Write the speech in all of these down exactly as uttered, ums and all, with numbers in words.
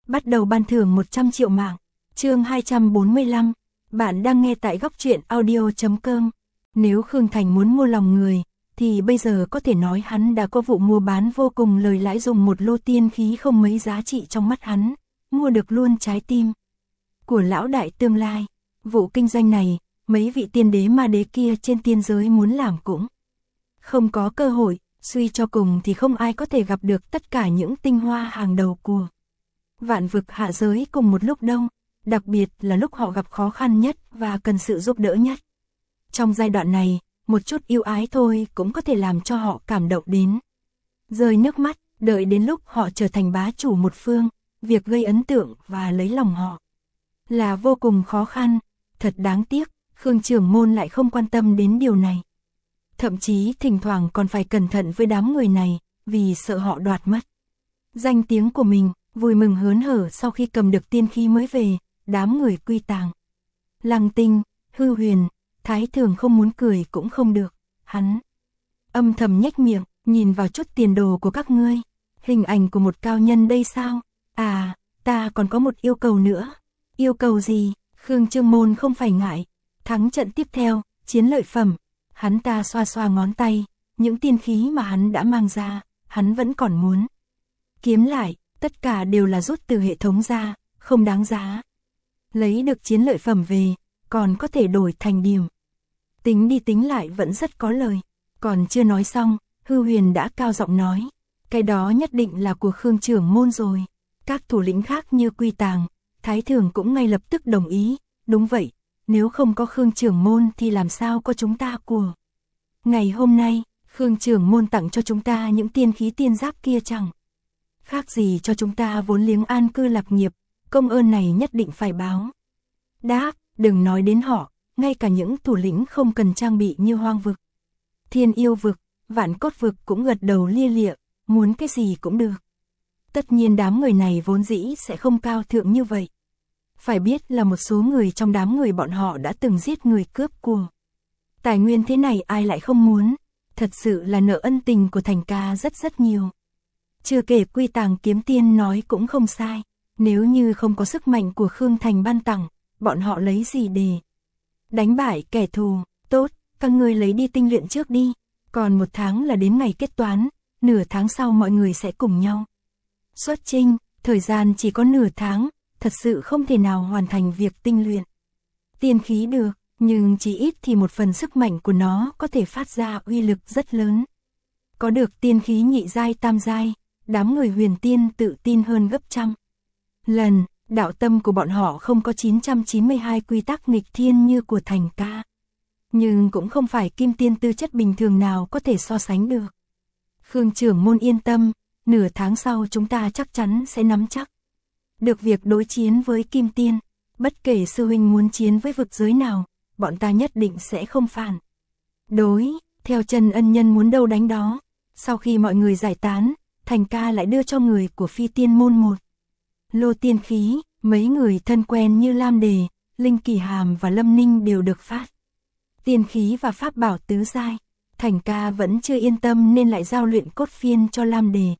bắt đầu ban thưởng một trăm triệu mạng. Chương hai trăm bốn mươi lăm, bạn đang nghe tại góc truyện audio chấm com. Nếu Khương Thành muốn mua lòng người, thì bây giờ có thể nói hắn đã có vụ mua bán vô cùng lời lãi, dùng một lô tiên khí không mấy giá trị trong mắt hắn, mua được luôn trái tim của lão đại tương lai. Vụ kinh doanh này, mấy vị tiên đế ma đế kia trên tiên giới muốn làm cũng không có cơ hội, suy cho cùng thì không ai có thể gặp được tất cả những tinh hoa hàng đầu của vạn vực hạ giới cùng một lúc đâu, đặc biệt là lúc họ gặp khó khăn nhất và cần sự giúp đỡ nhất. Trong giai đoạn này, một chút yêu ái thôi cũng có thể làm cho họ cảm động đến rơi nước mắt, đợi đến lúc họ trở thành bá chủ một phương, việc gây ấn tượng và lấy lòng họ là vô cùng khó khăn. Thật đáng tiếc, Khương trưởng môn lại không quan tâm đến điều này. Thậm chí thỉnh thoảng còn phải cẩn thận với đám người này, vì sợ họ đoạt mất danh tiếng của mình. Vui mừng hớn hở sau khi cầm được tiên khí mới về, đám người Quy Tàng, Lăng Tinh, Hư Huyền, Thái Thường không muốn cười cũng không được. Hắn âm thầm nhếch miệng, nhìn vào chút tiền đồ của các ngươi. Hình ảnh của một cao nhân đây sao? À, ta còn có một yêu cầu nữa. Yêu cầu gì? Khương Trương Môn không phải ngại. Thắng trận tiếp theo, chiến lợi phẩm. Hắn ta xoa xoa ngón tay, những tiên khí mà hắn đã mang ra, hắn vẫn còn muốn kiếm lại. Tất cả đều là rút từ hệ thống ra, không đáng giá. Lấy được chiến lợi phẩm về, còn có thể đổi thành điểm. Tính đi tính lại vẫn rất có lời. Còn chưa nói xong, Hư Huyền đã cao giọng nói, cái đó nhất định là của Khương trưởng môn rồi. Các thủ lĩnh khác như Quy Tàng, Thái Thường cũng ngay lập tức đồng ý. Đúng vậy, nếu không có Khương trưởng môn thì làm sao có chúng ta của ngày hôm nay. Khương trưởng môn tặng cho chúng ta những tiên khí tiên giáp kia chẳng khác gì cho chúng ta vốn liếng an cư lạc nghiệp, công ơn này nhất định phải báo đáp. Đừng nói đến họ, ngay cả những thủ lĩnh không cần trang bị như Hoang vực, Thiên Yêu vực, Vạn Cốt vực cũng gật đầu lia lịa, muốn cái gì cũng được. Tất nhiên đám người này vốn dĩ sẽ không cao thượng như vậy. Phải biết là một số người trong đám người bọn họ đã từng giết người cướp của tài nguyên, thế này ai lại không muốn. Thật sự là nợ ân tình của Thành ca rất rất nhiều. Chưa kể Quy Tàng kiếm tiên nói cũng không sai. Nếu như không có sức mạnh của Khương Thành ban tặng, bọn họ lấy gì để đánh bại kẻ thù? Tốt, các ngươi lấy đi tinh luyện trước đi. Còn một tháng là đến ngày kết toán, nửa tháng sau mọi người sẽ cùng nhau xuất chinh. Thời gian chỉ có nửa tháng, thật sự không thể nào hoàn thành việc tinh luyện tiên khí được, nhưng chỉ ít thì một phần sức mạnh của nó có thể phát ra uy lực rất lớn. Có được tiên khí nhị giai tam giai, đám người huyền tiên tự tin hơn gấp trăm lần. Đạo tâm của bọn họ không có chín trăm chín mươi hai quy tắc nghịch thiên như của Thành ca, nhưng cũng không phải kim tiên tư chất bình thường nào có thể so sánh được. Khương trưởng môn yên tâm, nửa tháng sau chúng ta chắc chắn sẽ nắm chắc được việc đối chiến với kim tiên. Bất kể sư huynh muốn chiến với vực giới nào, bọn ta nhất định sẽ không phản đối. Theo Trần ân nhân muốn đâu đánh đó. Sau khi mọi người giải tán, Thành ca lại đưa cho người của Phi Tiên môn một lô tiên khí. Mấy người thân quen như Lam Đề, Linh Kỳ Hàm và Lâm Ninh đều được phát tiên khí và pháp bảo tứ giai. Thành ca vẫn chưa yên tâm nên lại giao luyện cốt phiên cho Lam Đề.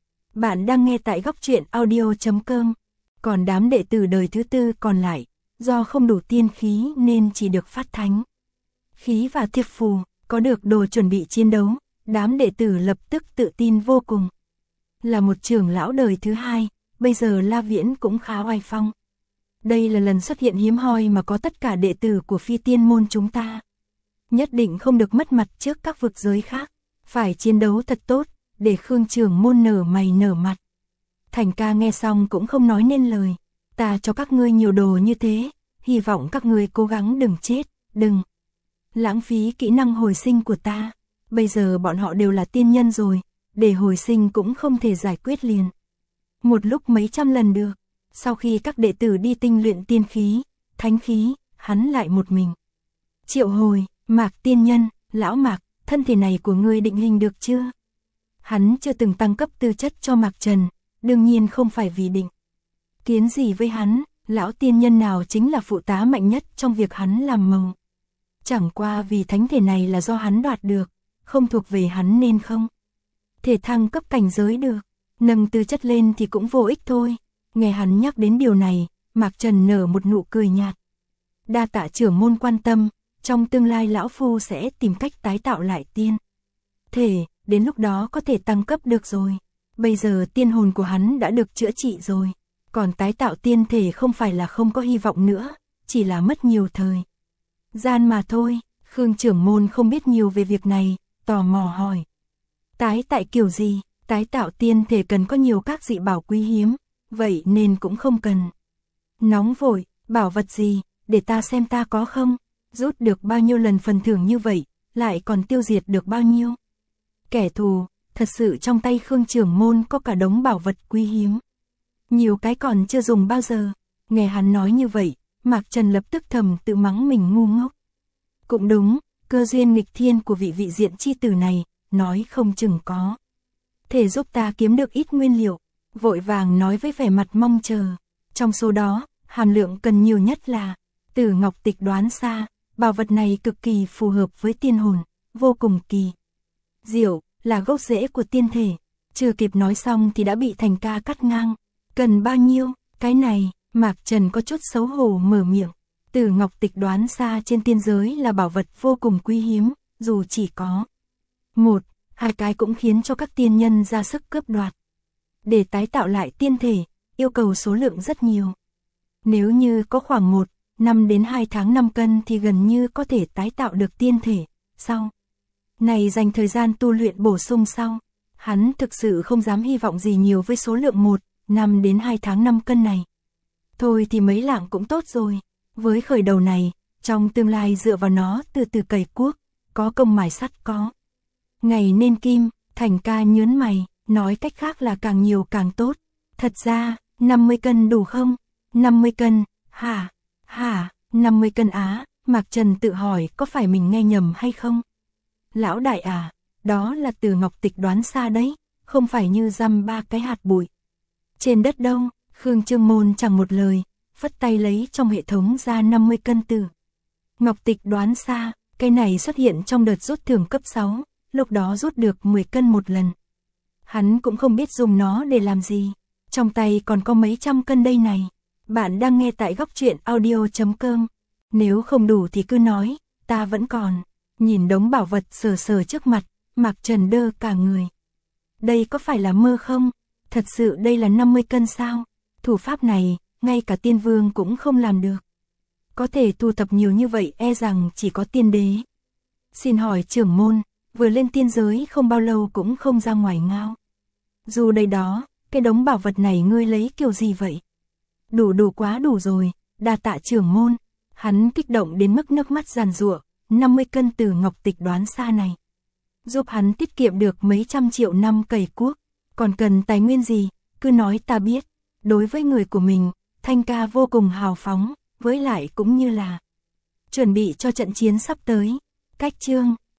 Bạn đang nghe tại góc truyện audio chấm com. Còn đám đệ tử đời thứ tư còn lại, do không đủ tiên khí nên chỉ được phát thánh khí và thiệp phù. Có được đồ chuẩn bị chiến đấu, đám đệ tử lập tức tự tin vô cùng. Là một trưởng lão đời thứ hai, bây giờ La Viễn cũng khá oai phong. Đây là lần xuất hiện hiếm hoi mà có tất cả đệ tử của Phi Tiên môn chúng ta. Nhất định không được mất mặt trước các vực giới khác, phải chiến đấu thật tốt, để Khương trưởng môn nở mày nở mặt. Thành ca nghe xong cũng không nói nên lời. Ta cho các ngươi nhiều đồ như thế, hy vọng các ngươi cố gắng đừng chết, đừng lãng phí kỹ năng hồi sinh của ta. Bây giờ bọn họ đều là tiên nhân rồi, để hồi sinh cũng không thể giải quyết liền một lúc mấy trăm lần được. Sau khi các đệ tử đi tinh luyện tiên khí, thánh khí, hắn lại một mình triệu hồi Mạc tiên nhân. Lão Mạc, thân thể này của ngươi định hình được chưa? Hắn chưa từng tăng cấp tư chất cho Mạc Trần, đương nhiên không phải vì định kiến gì với hắn. Lão tiên nhân nào chính là phụ tá mạnh nhất trong việc hắn làm màu. Chẳng qua vì thánh thể này là do hắn đoạt được, không thuộc về hắn nên không thể thăng cấp cảnh giới được. Nâng tư chất lên thì cũng vô ích thôi. Nghe hắn nhắc đến điều này, Mạc Trần nở một nụ cười nhạt. Đa tạ trưởng môn quan tâm, trong tương lai lão phu sẽ tìm cách tái tạo lại tiên thể, đến lúc đó có thể tăng cấp được rồi. Bây giờ tiên hồn của hắn đã được chữa trị rồi, còn tái tạo tiên thể không phải là không có hy vọng nữa, chỉ là mất nhiều thời gian mà thôi. Khương trưởng môn không biết nhiều về việc này, tò mò hỏi. Tái tại kiểu gì? Tái tạo tiên thể cần có nhiều các dị bảo quý hiếm, vậy nên cũng không cần nóng vội. Bảo vật gì, để ta xem ta có không? Rút được bao nhiêu lần phần thưởng như vậy, lại còn tiêu diệt được bao nhiêu kẻ thù? Thật sự trong tay Khương trưởng môn có cả đống bảo vật quý hiếm, nhiều cái còn chưa dùng bao giờ. Nghe hắn nói như vậy, Mạc Trần lập tức thầm tự mắng mình ngu ngốc. Cũng đúng, cơ duyên nghịch thiên của vị vị diện chi tử này, nói không chừng có thể giúp ta kiếm được ít nguyên liệu. Vội vàng nói với vẻ mặt mong chờ. Trong số đó, hàm lượng cần nhiều nhất là Tử Ngọc Tịch Đoán Xa. Bảo vật này cực kỳ phù hợp với tiên hồn, vô cùng kỳ diệu, là gốc rễ của tiên thể. Chưa kịp nói xong thì đã bị Thành Ca cắt ngang. Cần bao nhiêu? Cái này, Mạc Trần có chút xấu hổ mở miệng. Tử Ngọc Tịch Đoán Xa trên tiên giới là bảo vật vô cùng quý hiếm, dù chỉ có một, hai cái cũng khiến cho các tiên nhân ra sức cướp đoạt. Để tái tạo lại tiên thể, yêu cầu số lượng rất nhiều. Nếu như có khoảng một, năm đến hai tháng năm cân thì gần như có thể tái tạo được tiên thể. Sau này dành thời gian tu luyện bổ sung sau. Hắn thực sự không dám hy vọng gì nhiều với số lượng một, năm đến hai tháng năm cân này. Thôi thì mấy lạng cũng tốt rồi. Với khởi đầu này, trong tương lai dựa vào nó từ từ cày cuốc, có công mài sắt có ngày nên kim. Thành Ca nhớn mày, nói cách khác là càng nhiều càng tốt. Thật ra, năm mươi cân đủ không? năm mươi cân, hả? Hả? năm mươi cân á? Mạc Trần tự hỏi có phải mình nghe nhầm hay không? Lão đại à, đó là Tử Ngọc Tịch Đoán Xa đấy, không phải như dăm ba cái hạt bụi trên đất đâu. Khương Trương Môn chẳng một lời, phất tay lấy trong hệ thống ra năm mươi cân Tử Ngọc Tịch Đoán Xa. Cái này xuất hiện trong đợt rút thưởng cấp sáu, lúc đó rút được mười cân một lần. Hắn cũng không biết dùng nó để làm gì, trong tay còn có mấy trăm cân đây này. Bạn đang nghe tại góc truyện audio chấm com. Nếu không đủ thì cứ nói, ta vẫn còn. Nhìn đống bảo vật sờ sờ trước mặt, Mạc Trần đơ cả người. Đây có phải là mơ không? Thật sự đây là năm mươi cân sao? Thủ pháp này, ngay cả tiên vương cũng không làm được. Có thể thu thập nhiều như vậy e rằng chỉ có tiên đế. Xin hỏi trưởng môn, vừa lên tiên giới không bao lâu cũng không ra ngoài ngao. Dù đây đó, cái đống bảo vật này ngươi lấy kiểu gì vậy? Đủ đủ quá đủ rồi, đa tạ trưởng môn. Hắn kích động đến mức nước mắt giàn giụa. năm mươi cân Tử Ngọc Tịch Đoán Xa này giúp hắn tiết kiệm được mấy trăm triệu năm cày cuốc. Còn cần tài nguyên gì, cứ nói ta biết. Đối với người của mình, Thanh Ca vô cùng hào phóng, với lại cũng như là chuẩn bị cho trận chiến sắp tới. Cách chương